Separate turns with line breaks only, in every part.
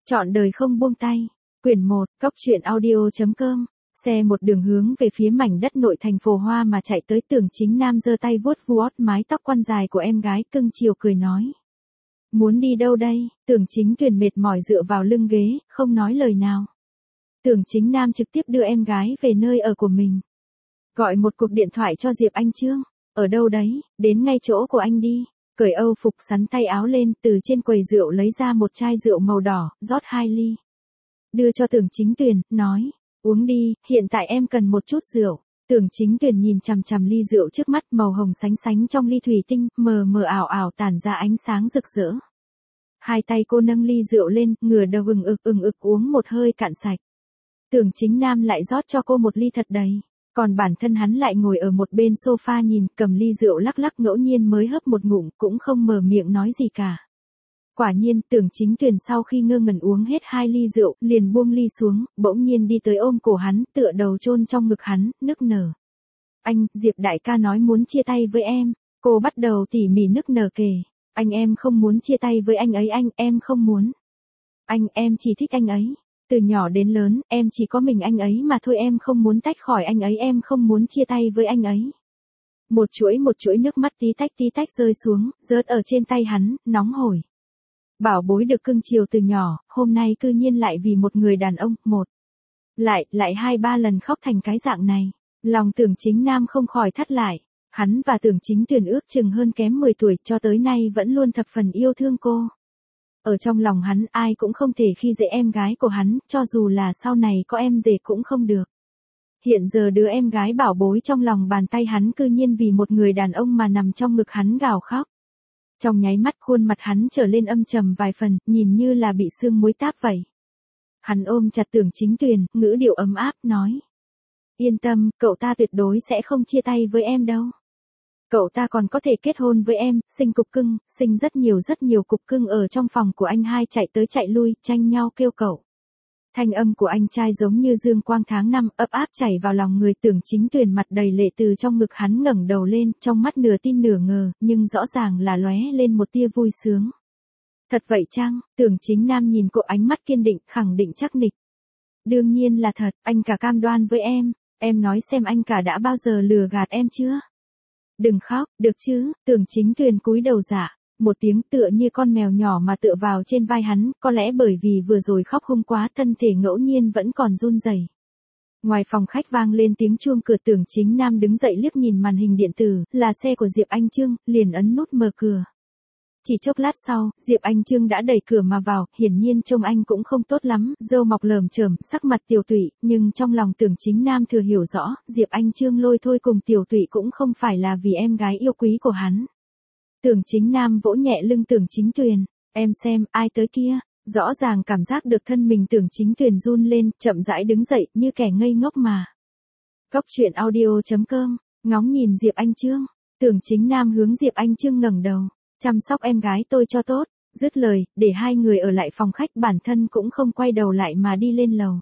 Trọn đời không buông tay. Quyển 1, Cóc truyện audio.com. Xe một đường hướng về phía mảnh đất nội thành Phồn Hoa mà chạy tới. Tưởng Chính Nam giơ tay vuốt vuốt mái tóc quăn dài của em gái, cưng chiều cười nói. Muốn đi đâu đây? Tưởng Chính Tuyền mệt mỏi dựa vào lưng ghế, không nói lời nào. Tưởng Chính Nam trực tiếp đưa em gái về nơi ở của mình. Gọi một cuộc điện thoại cho Diệp Anh Chương. Ở đâu đấy? Đến ngay chỗ của anh đi. Cởi âu phục, sắn tay áo lên, từ trên quầy rượu lấy ra một chai rượu màu đỏ, rót 2 ly. Đưa cho Tưởng Chính Tuyền, nói, uống đi, hiện tại em cần một chút rượu. Tưởng Chính Tuyền nhìn chằm chằm ly rượu trước mắt, màu hồng sánh sánh trong ly thủy tinh, mờ mờ ảo ảo tản ra ánh sáng rực rỡ. Hai tay cô nâng ly rượu lên, ngửa đầu ừng ực uống một hơi cạn sạch. Tưởng Chính Nam lại rót cho cô một ly thật đầy. Còn bản thân hắn lại ngồi ở một bên sofa nhìn, cầm ly rượu lắc lắc, ngẫu nhiên mới hấp một ngụm, cũng không mở miệng nói gì cả. Quả nhiên, Tưởng Chính Tuyền sau khi ngơ ngẩn uống hết 2 ly rượu, liền buông ly xuống, bỗng nhiên đi tới ôm cổ hắn, tựa đầu chôn trong ngực hắn, nức nở. Anh, Diệp đại ca nói muốn chia tay với em. Cô bắt đầu tỉ mỉ nức nở kể. Anh, em không muốn chia tay với anh ấy, em không muốn. Anh, em chỉ thích anh ấy. Từ nhỏ đến lớn, em chỉ có mình anh ấy mà thôi, em không muốn tách khỏi anh ấy, em không muốn chia tay với anh ấy. Một chuỗi nước mắt tí tách rơi xuống, rớt ở trên tay hắn, nóng hổi. Bảo bối được cưng chiều từ nhỏ, hôm nay cư nhiên lại vì một người đàn ông, lại 2-3 lần khóc thành cái dạng này. Lòng Tưởng Chính Nam không khỏi thắt lại. Hắn và Tưởng Chính Tuyền ước chừng hơn kém 10 tuổi, cho tới nay vẫn luôn thập phần yêu thương cô. Ở trong lòng hắn, ai cũng không thể khi dễ em gái của hắn, cho dù là sau này có em rể cũng không được. Hiện giờ đứa em gái bảo bối trong lòng bàn tay hắn cư nhiên vì một người đàn ông mà nằm trong ngực hắn gào khóc. Trong nháy mắt khuôn mặt hắn trở lên âm trầm vài phần, nhìn như là bị sương muối táp vậy. Hắn ôm chặt Tưởng Chính Tuyền, ngữ điệu ấm áp, nói. Yên tâm, cậu ta tuyệt đối sẽ không chia tay với em đâu. Cậu ta còn có thể kết hôn với em, sinh cục cưng, sinh rất nhiều cục cưng ở trong phòng của anh hai, chạy tới chạy lui, tranh nhau kêu cậu. Thanh âm của anh trai giống như dương quang tháng 5, ấp áp chảy vào lòng người. Tưởng Chính Tuyền mặt đầy lệ từ trong ngực hắn ngẩng đầu lên, trong mắt nửa tin nửa ngờ, nhưng rõ ràng là lóe lên một tia vui sướng. Thật vậy chăng? Tưởng Chính Nam nhìn cô, ánh mắt kiên định, khẳng định chắc nịch. Đương nhiên là thật, anh cả cam đoan với em nói xem anh cả đã bao giờ lừa gạt em chưa? Đừng khóc, được chứ? Tưởng Chính Tuyền cúi đầu dạ. Một tiếng, tựa như con mèo nhỏ mà tựa vào trên vai hắn, có lẽ bởi vì vừa rồi khóc hung quá, thân thể ngẫu nhiên vẫn còn run rẩy. Ngoài phòng khách vang lên tiếng chuông cửa. Tưởng Chính Nam đứng dậy liếc nhìn màn hình điện tử, là xe của Diệp Anh Chương, liền ấn nút mở cửa. Chỉ chốc lát sau, Diệp Anh Chương đã đẩy cửa mà vào, hiển nhiên trông anh cũng không tốt lắm, râu mọc lởm chởm, sắc mặt tiều tụy, nhưng trong lòng Tưởng Chính Nam thừa hiểu rõ, Diệp Anh Chương lôi thôi cùng tiều tụy cũng không phải là vì em gái yêu quý của hắn. Tưởng Chính Nam vỗ nhẹ lưng Tưởng Chính Tuyền, em xem, ai tới kia? Rõ ràng cảm giác được thân mình Tưởng Chính Tuyền run lên, chậm rãi đứng dậy, như kẻ ngây ngốc mà. Cóc truyện audio.com, ngóng nhìn Diệp Anh Chương. Tưởng Chính Nam hướng Diệp Anh Chương ngẩng đầu, chăm sóc em gái tôi cho tốt. Dứt lời, để hai người ở lại phòng khách, bản thân cũng không quay đầu lại mà đi lên lầu.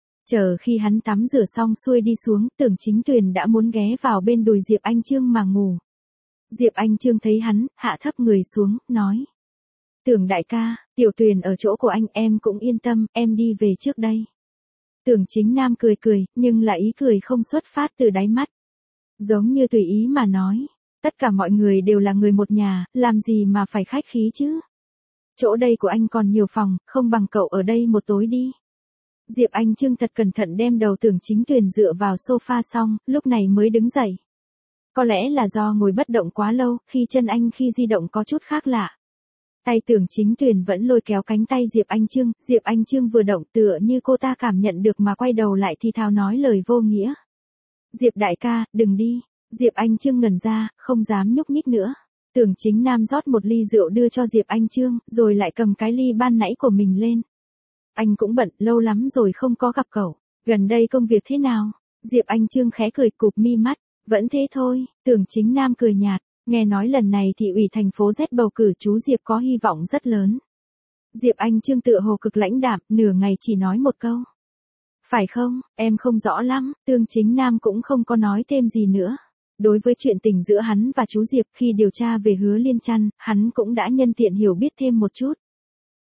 Chờ khi hắn tắm rửa xong xuôi đi xuống, Tưởng Chính Tuyền đã muốn ghé vào bên đùi Diệp Anh Chương mà ngủ. Diệp Anh Chương thấy hắn, hạ thấp người xuống, nói. Tưởng đại ca, Tiểu Tuyền ở chỗ của anh, em cũng yên tâm, em đi về trước đây. Tưởng Chính Nam cười, nhưng là ý cười không xuất phát từ đáy mắt. Giống như tùy ý mà nói. Tất cả mọi người đều là người một nhà, làm gì mà phải khách khí chứ. Chỗ đây của anh còn nhiều phòng, không bằng cậu ở đây một tối đi. Diệp Anh Chương thật cẩn thận đem đầu Tưởng Chính Tuyền dựa vào sofa xong, lúc này mới đứng dậy. Có lẽ là do ngồi bất động quá lâu, khi chân anh khi di động có chút khác lạ. Tay Tưởng Chính Tuyền vẫn lôi kéo cánh tay Diệp Anh Chương vừa động tựa như cô ta cảm nhận được mà quay đầu lại thì thào nói lời vô nghĩa. Diệp đại ca, đừng đi. Diệp Anh Chương ngẩn ra, không dám nhúc nhích nữa. Tưởng Chính Nam rót một ly rượu đưa cho Diệp Anh Chương, rồi lại cầm cái ly ban nãy của mình lên. Anh cũng bận, lâu lắm rồi không có gặp cậu. Gần đây công việc thế nào? Diệp Anh Chương khẽ cười, cụp mi mắt. Vẫn thế thôi. Tưởng Chính Nam cười nhạt. Nghe nói lần này thị ủy thành phố Z bầu cử chú Diệp có hy vọng rất lớn. Diệp Anh Chương tựa hồ cực lãnh đạm, nửa ngày chỉ nói một câu. Phải không, em không rõ lắm. Tưởng Chính Nam cũng không có nói thêm gì nữa. Đối với chuyện tình giữa hắn và chú Diệp, khi điều tra về Hứa Liên Trăn, hắn cũng đã nhân tiện hiểu biết thêm một chút.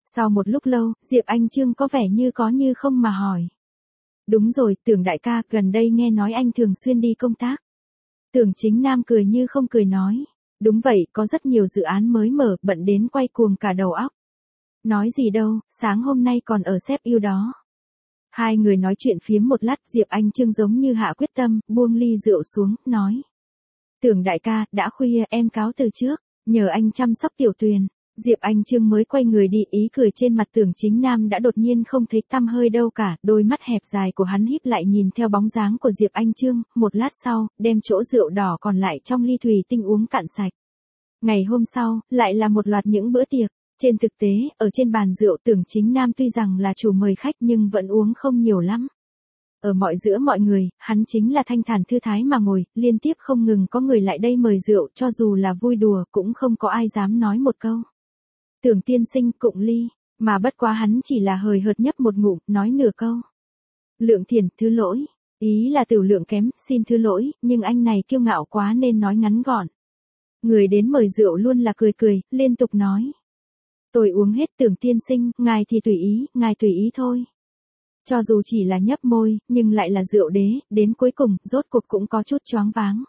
Sau một lúc lâu, Diệp Anh Trương có vẻ như có như không mà hỏi. Đúng rồi, Tưởng đại ca, gần đây nghe nói anh thường xuyên đi công tác. Tưởng Chính Nam cười như không cười nói. Đúng vậy, có rất nhiều dự án mới mở, bận đến quay cuồng cả đầu óc. Nói gì đâu, sáng hôm nay còn ở xếp yêu đó. Hai người nói chuyện phiếm một lát, Diệp Anh Trương giống như hạ quyết tâm, buông ly rượu xuống, nói. Tưởng đại ca, đã khuya, em cáo từ trước, nhờ anh chăm sóc Tiểu Tuyền. Diệp Anh Trương mới quay người đi, ý cười trên mặt Tưởng Chính Nam đã đột nhiên không thấy tăm hơi đâu cả, đôi mắt hẹp dài của hắn híp lại nhìn theo bóng dáng của Diệp Anh Trương, một lát sau, đem chỗ rượu đỏ còn lại trong ly thủy tinh uống cạn sạch. Ngày hôm sau, lại là một loạt những bữa tiệc. Trên thực tế, ở trên bàn rượu Tưởng Chính Nam tuy rằng là chủ mời khách nhưng vẫn uống không nhiều lắm. Ở giữa mọi người, hắn chính là thanh thản thư thái mà ngồi, liên tiếp không ngừng có người lại đây mời rượu, cho dù là vui đùa cũng không có ai dám nói một câu. Tưởng tiên sinh cụng ly, mà bất quá hắn chỉ là hời hợt nhấp một ngụm, nói nửa câu. Lượng Thiền, thứ lỗi, ý là tiểu lượng kém, xin thứ lỗi, nhưng anh này kiêu ngạo quá nên nói ngắn gọn. Người đến mời rượu luôn là cười cười, liên tục nói. Tôi uống hết Tưởng tiên sinh, ngài thì ngài tùy ý thôi. Cho dù chỉ là nhấp môi, nhưng lại là rượu đế, đến cuối cùng, rốt cuộc cũng có chút choáng váng.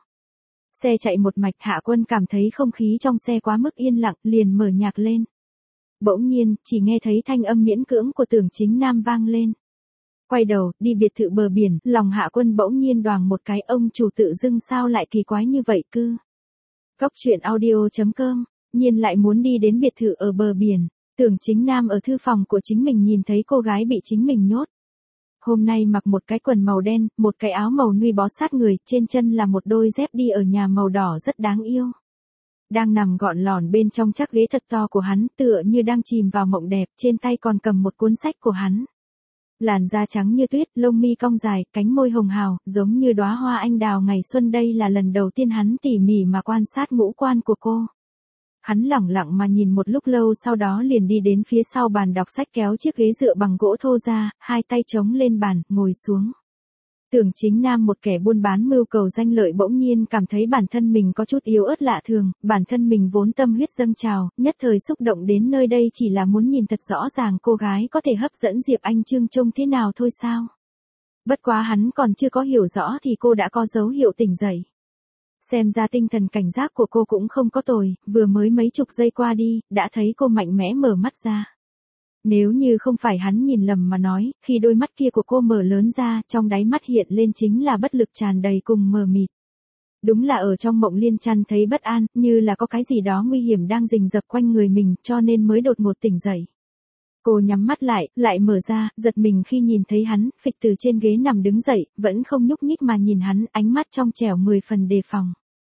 Xe chạy một mạch, Hạ Quân cảm thấy không khí trong xe quá mức yên lặng, liền mở nhạc lên. Bỗng nhiên, chỉ nghe thấy thanh âm miễn cưỡng của Tưởng Chính Nam vang lên. Quay đầu, đi biệt thự bờ biển, lòng Hạ Quân bỗng nhiên đoàng một cái, ông chủ tự dưng sao lại kỳ quái như vậy cư. Cóc truyện audio.com, nhiên lại muốn đi đến biệt thự ở bờ biển. Tưởng Chính Nam ở thư phòng của chính mình nhìn thấy cô gái bị chính mình nhốt. Hôm nay mặc một cái quần màu đen, một cái áo màu nude bó sát người, trên chân là một đôi dép đi ở nhà màu đỏ rất đáng yêu. Đang nằm gọn lỏn bên trong chiếc ghế thật to của hắn, tựa như đang chìm vào mộng đẹp, trên tay còn cầm một cuốn sách của hắn. Làn da trắng như tuyết, lông mi cong dài, cánh môi hồng hào, giống như đóa hoa anh đào ngày xuân. Đây là lần đầu tiên hắn tỉ mỉ mà quan sát ngũ quan của cô. Hắn lẳng lặng mà nhìn một lúc lâu, sau đó liền đi đến phía sau bàn đọc sách, kéo chiếc ghế dựa bằng gỗ thô ra, hai tay chống lên bàn, ngồi xuống. Tưởng Chính Nam, một kẻ buôn bán mưu cầu danh lợi, bỗng nhiên cảm thấy bản thân mình có chút yếu ớt lạ thường, bản thân mình vốn tâm huyết dâng trào, nhất thời xúc động đến nơi đây chỉ là muốn nhìn thật rõ ràng cô gái có thể hấp dẫn Diệp Anh Trương trông thế nào thôi sao. Bất quá hắn còn chưa có hiểu rõ thì cô đã có dấu hiệu tỉnh dậy. Xem ra tinh thần cảnh giác của cô cũng không có tồi, vừa mới mấy chục giây qua đi, đã thấy cô mạnh mẽ mở mắt ra. Nếu như không phải hắn nhìn lầm mà nói, khi đôi mắt kia của cô mở lớn ra, trong đáy mắt hiện lên chính là bất lực tràn đầy cùng mờ mịt. Đúng là ở trong mộng liên chăn thấy bất an, như là có cái gì đó nguy hiểm đang rình rập quanh người mình, cho nên mới đột ngột tỉnh dậy. Cô nhắm mắt lại mở ra, giật mình khi nhìn thấy hắn, phịch từ trên ghế nằm đứng dậy, vẫn không nhúc nhích mà nhìn hắn, ánh mắt trong trẻo 10 phần đề phòng.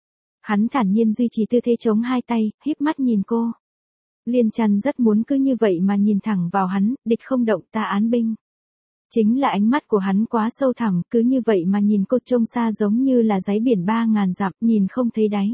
Hắn thản nhiên duy trì tư thế chống hai tay, híp mắt nhìn cô. Liên Chăn rất muốn cứ như vậy mà nhìn thẳng vào hắn, địch không động ta án binh. Chính là ánh mắt của hắn quá sâu thẳm, cứ như vậy mà nhìn cô trông xa giống như là đáy biển 3000 dặm, nhìn không thấy đáy.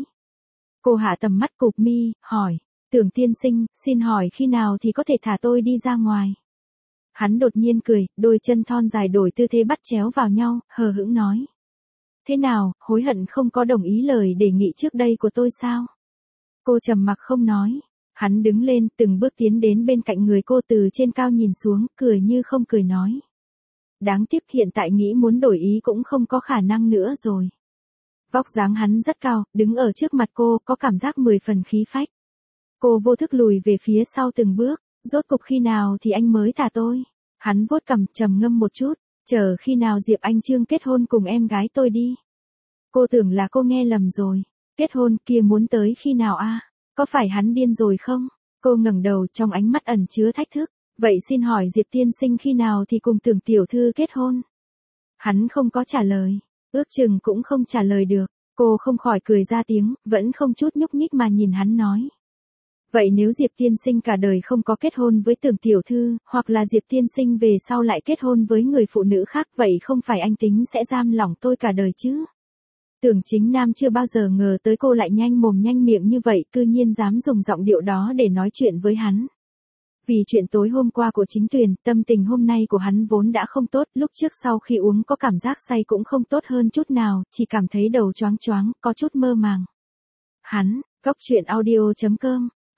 Cô hạ tầm mắt cụp mi, hỏi, Tưởng tiên sinh, xin hỏi khi nào thì có thể thả tôi đi ra ngoài. Hắn đột nhiên cười, đôi chân thon dài đổi tư thế bắt chéo vào nhau, hờ hững nói. Thế nào, hối hận không có đồng ý lời đề nghị trước đây của tôi sao? Cô trầm mặc không nói. Hắn đứng lên, từng bước tiến đến bên cạnh người cô, từ trên cao nhìn xuống, cười như không cười nói. Đáng tiếc hiện tại nghĩ muốn đổi ý cũng không có khả năng nữa rồi. Vóc dáng hắn rất cao, đứng ở trước mặt cô, có cảm giác 10 phần khí phách. Cô vô thức lùi về phía sau từng bước, rốt cục khi nào thì anh mới thả tôi? Hắn vuốt cằm, trầm ngâm một chút, chờ khi nào Diệp Anh Trương kết hôn cùng em gái tôi đi. Cô tưởng là cô nghe lầm rồi, kết hôn kia muốn tới khi nào a? Có phải hắn điên rồi không? Cô ngẩng đầu, trong ánh mắt ẩn chứa thách thức. Vậy xin hỏi Diệp tiên sinh khi nào thì cùng Tưởng tiểu thư kết hôn? Hắn không có trả lời, ước chừng cũng không trả lời được. Cô không khỏi cười ra tiếng, vẫn không chút nhúc nhích mà nhìn hắn nói. Vậy nếu Diệp tiên sinh cả đời không có kết hôn với Tưởng tiểu thư, hoặc là Diệp tiên sinh về sau lại kết hôn với người phụ nữ khác, vậy không phải anh tính sẽ giam lỏng tôi cả đời chứ? Tưởng Chính Nam chưa bao giờ ngờ tới cô lại nhanh mồm nhanh miệng như vậy, cư nhiên dám dùng giọng điệu đó để nói chuyện với hắn. Vì chuyện tối hôm qua của Chính Tuyền, tâm tình hôm nay của hắn vốn đã không tốt, lúc trước sau khi uống có cảm giác say cũng không tốt hơn chút nào, chỉ cảm thấy đầu choáng choáng, có chút mơ màng. Hắn, cóc truyện audio.com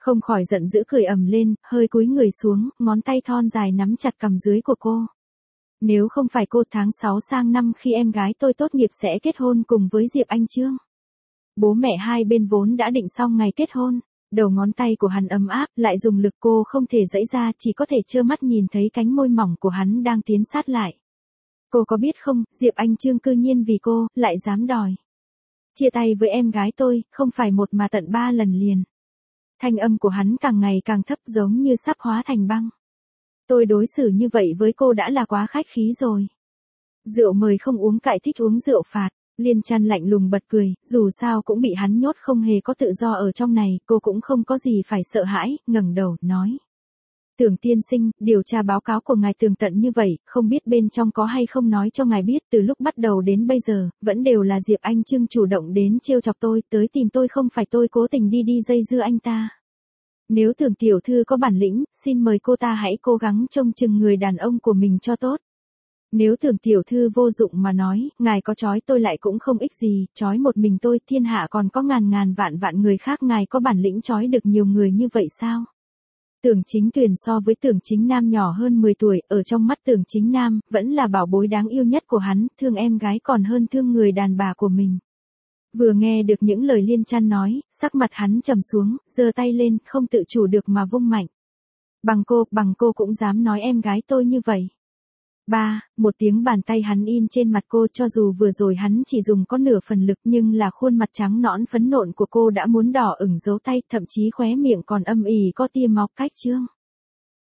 Không khỏi giận dữ cười ầm lên, hơi cúi người xuống, ngón tay thon dài nắm chặt cằm dưới của cô. Nếu không phải cô tháng 6 sang năm khi em gái tôi tốt nghiệp sẽ kết hôn cùng với Diệp Anh Chương. Bố mẹ hai bên vốn đã định xong ngày kết hôn. Đầu ngón tay của hắn ấm áp, lại dùng lực cô không thể giãy ra, chỉ có thể trơ mắt nhìn thấy cánh môi mỏng của hắn đang tiến sát lại. Cô có biết không, Diệp Anh Chương cư nhiên vì cô, lại dám đòi chia tay với em gái tôi, không phải một mà tận 3 lần liền. Thanh âm của hắn càng ngày càng thấp giống như sắp hóa thành băng. Tôi đối xử như vậy với cô đã là quá khách khí rồi. Rượu mời không uống cải thích uống rượu phạt. Liên Trăn lạnh lùng bật cười, dù sao cũng bị hắn nhốt không hề có tự do ở trong này, cô cũng không có gì phải sợ hãi, ngẩng đầu, nói. Tưởng tiên sinh, điều tra báo cáo của ngài tường tận như vậy, không biết bên trong có hay không nói cho ngài biết, từ lúc bắt đầu đến bây giờ, vẫn đều là Diệp Anh Chương chủ động đến trêu chọc tôi, tới tìm tôi, không phải tôi cố tình đi dây dưa anh ta. Nếu Tưởng tiểu thư có bản lĩnh, xin mời cô ta hãy cố gắng trông chừng người đàn ông của mình cho tốt. Nếu Tưởng tiểu thư vô dụng mà nói, ngài có trói tôi lại cũng không ích gì, trói một mình tôi, thiên hạ còn có ngàn ngàn vạn vạn người khác, ngài có bản lĩnh trói được nhiều người như vậy sao? Tưởng Chính Tuyền so với Tưởng Chính Nam nhỏ hơn 10 tuổi, ở trong mắt Tưởng Chính Nam, vẫn là bảo bối đáng yêu nhất của hắn, thương em gái còn hơn thương người đàn bà của mình. Vừa nghe được những lời Liên Trăn nói, sắc mặt hắn trầm xuống, giơ tay lên, không tự chủ được mà vung mạnh. Bằng cô cũng dám nói em gái tôi như vậy. Một tiếng bàn tay hắn in trên mặt cô, cho dù vừa rồi hắn chỉ dùng có nửa phần lực nhưng là khuôn mặt trắng nõn phấn nộn của cô đã muốn đỏ ửng dấu tay, thậm chí khóe miệng còn âm ỉ có tia máu cách trương.